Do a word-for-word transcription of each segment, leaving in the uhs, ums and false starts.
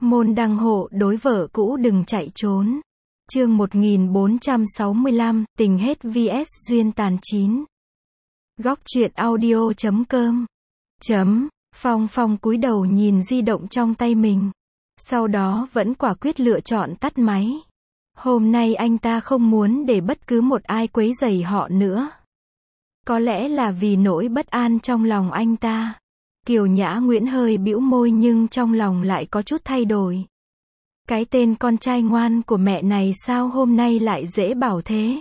Môn đăng hộ đối vợ cũ đừng chạy trốn. Chương một nghìn bốn trăm sáu mươi lăm, tình hết vs duyên tàn chín. Góc truyện audio chấm com. Chấm, Phong Phong cúi đầu nhìn di động trong tay mình. Sau đó vẫn quả quyết lựa chọn tắt máy. Hôm nay anh ta không muốn để bất cứ một ai quấy rầy họ nữa. Có lẽ là vì nỗi bất an trong lòng anh ta. Kiều Nhã Nguyễn hơi bĩu môi nhưng trong lòng lại có chút thay đổi. Cái tên con trai ngoan của mẹ này sao hôm nay lại dễ bảo thế?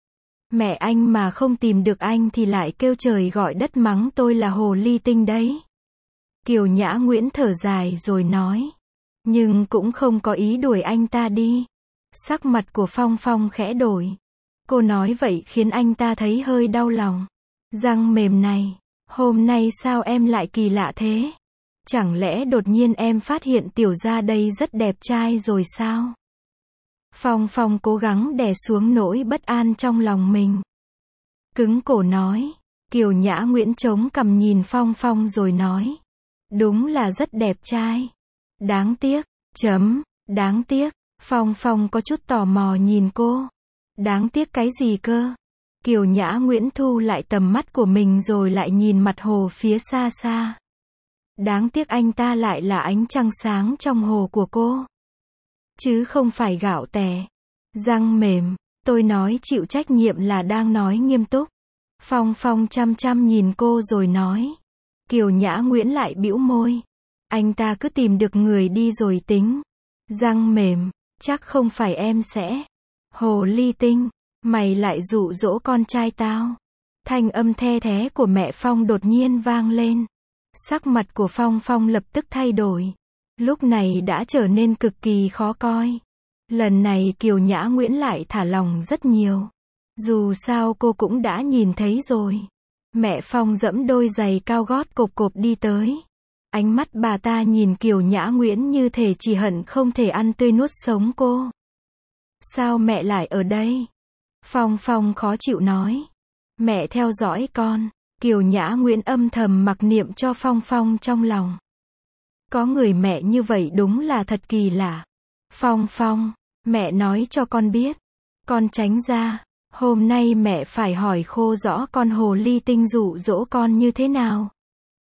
Mẹ anh mà không tìm được anh thì lại kêu trời gọi đất mắng tôi là hồ ly tinh đấy. Kiều Nhã Nguyễn thở dài rồi nói. Nhưng cũng không có ý đuổi anh ta đi. Sắc mặt của Phong Phong khẽ đổi. Cô nói vậy khiến anh ta thấy hơi đau lòng. Răng mềm này, hôm nay sao em lại kỳ lạ thế? Chẳng lẽ đột nhiên em phát hiện tiểu gia đây rất đẹp trai rồi sao? Phong Phong cố gắng đè xuống nỗi bất an trong lòng mình. Cứng cổ nói. Kiều Nhã Nguyễn chống cằm nhìn Phong Phong rồi nói. Đúng là rất đẹp trai. Đáng tiếc, chấm, đáng tiếc. Phong Phong có chút tò mò nhìn cô. Đáng tiếc cái gì cơ? Kiều Nhã Nguyễn thu lại tầm mắt của mình rồi lại nhìn mặt hồ phía xa xa. Đáng tiếc anh ta lại là ánh trăng sáng trong hồ của cô. Chứ không phải gạo tẻ. Răng mềm, tôi nói chịu trách nhiệm là đang nói nghiêm túc. Phong Phong chăm chăm nhìn cô rồi nói. Kiều Nhã Nguyễn lại bĩu môi. Anh ta cứ tìm được người đi rồi tính. Răng mềm, chắc không phải em sẽ. Hồ ly tinh, mày lại dụ dỗ con trai tao. Thanh âm the thé của mẹ Phong đột nhiên vang lên. Sắc mặt của Phong Phong lập tức thay đổi. Lúc này đã trở nên cực kỳ khó coi. Lần này Kiều Nhã Nguyễn lại thả lòng rất nhiều. Dù sao cô cũng đã nhìn thấy rồi. Mẹ Phong giẫm đôi giày cao gót cộp cộp đi tới. Ánh mắt bà ta nhìn Kiều Nhã Nguyễn như thể chỉ hận không thể ăn tươi nuốt sống cô. Sao mẹ lại ở đây? Phong Phong khó chịu nói. Mẹ theo dõi con. Kiều Nhã Nguyễn âm thầm mặc niệm cho Phong Phong trong lòng. Có người mẹ như vậy đúng là thật kỳ lạ. Phong Phong, mẹ nói cho con biết. Con tránh ra. Hôm nay mẹ phải hỏi khô rõ con hồ ly tinh dụ dỗ con như thế nào.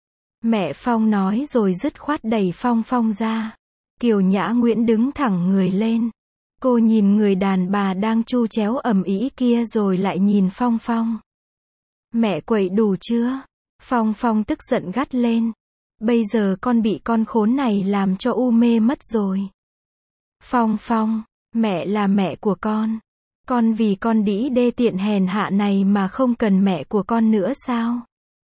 Mẹ Phong nói rồi dứt khoát đẩy Phong Phong ra. Kiều Nhã Nguyễn đứng thẳng người lên. Cô nhìn người đàn bà đang chu chéo ầm ĩ kia rồi lại nhìn Phong Phong. Mẹ quậy đủ chưa? Phong Phong tức giận gắt lên. Bây giờ con bị con khốn này làm cho u mê mất rồi. Phong Phong, mẹ là mẹ của con. Con vì con đĩ đê tiện hèn hạ này mà không cần mẹ của con nữa sao?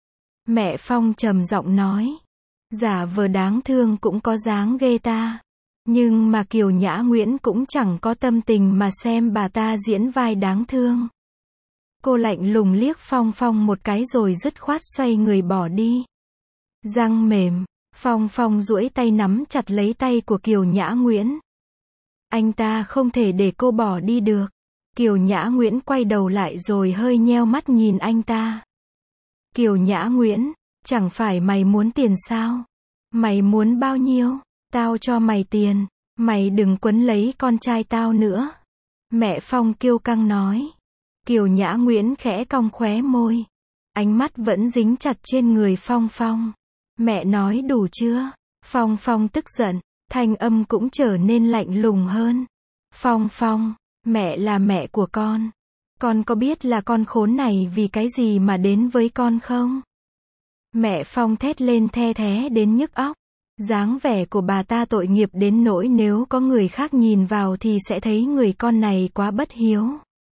Mẹ Phong trầm giọng nói. Giả vờ đáng thương cũng có dáng ghê ta. Nhưng mà Kiều Nhã Nguyễn cũng chẳng có tâm tình mà xem bà ta diễn vai đáng thương. Cô lạnh lùng liếc Phong Phong một cái rồi dứt khoát xoay người bỏ đi. Răng mềm, Phong Phong duỗi tay nắm chặt lấy tay của Kiều Nhã Nguyễn. Anh ta không thể để cô bỏ đi được. Kiều Nhã Nguyễn quay đầu lại rồi hơi nheo mắt nhìn anh ta. Kiều Nhã Nguyễn, chẳng phải mày muốn tiền sao? Mày muốn bao nhiêu? Tao cho mày tiền. Mày đừng quấn lấy con trai tao nữa. Mẹ Phong kiêu căng nói. Kiều Nhã Nguyễn khẽ cong khóe môi. Ánh mắt vẫn dính chặt trên người Phong Phong. Mẹ nói đủ chưa? Phong Phong tức giận. Thanh âm cũng trở nên lạnh lùng hơn. Phong Phong, mẹ là mẹ của con. Con có biết là con khốn này vì cái gì mà đến với con không? Mẹ Phong thét lên the thé đến nhức óc. Dáng vẻ của bà ta tội nghiệp đến nỗi nếu có người khác nhìn vào thì sẽ thấy người con này quá bất hiếu.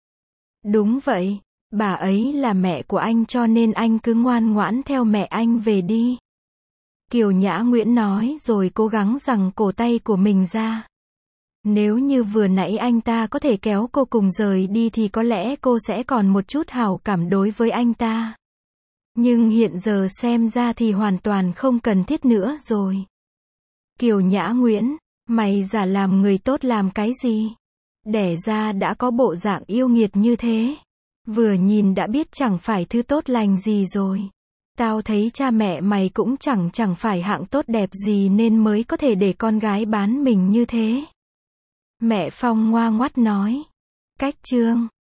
Đúng vậy, bà ấy là mẹ của anh cho nên anh cứ ngoan ngoãn theo mẹ anh về đi. Kiều Nhã Nguyễn nói rồi cố gắng giằng cổ tay của mình ra. Nếu như vừa nãy anh ta có thể kéo cô cùng rời đi thì có lẽ cô sẽ còn một chút hảo cảm đối với anh ta. Nhưng hiện giờ xem ra thì hoàn toàn không cần thiết nữa rồi. Kiều Nhã Nguyễn, mày giả làm người tốt làm cái gì? Đẻ ra đã có bộ dạng yêu nghiệt như thế. Vừa nhìn đã biết chẳng phải thứ tốt lành gì rồi. Tao thấy cha mẹ mày cũng chẳng chẳng phải hạng tốt đẹp gì nên mới có thể để con gái bán mình như thế. Mẹ Phong ngoa ngoắt nói. Cách chương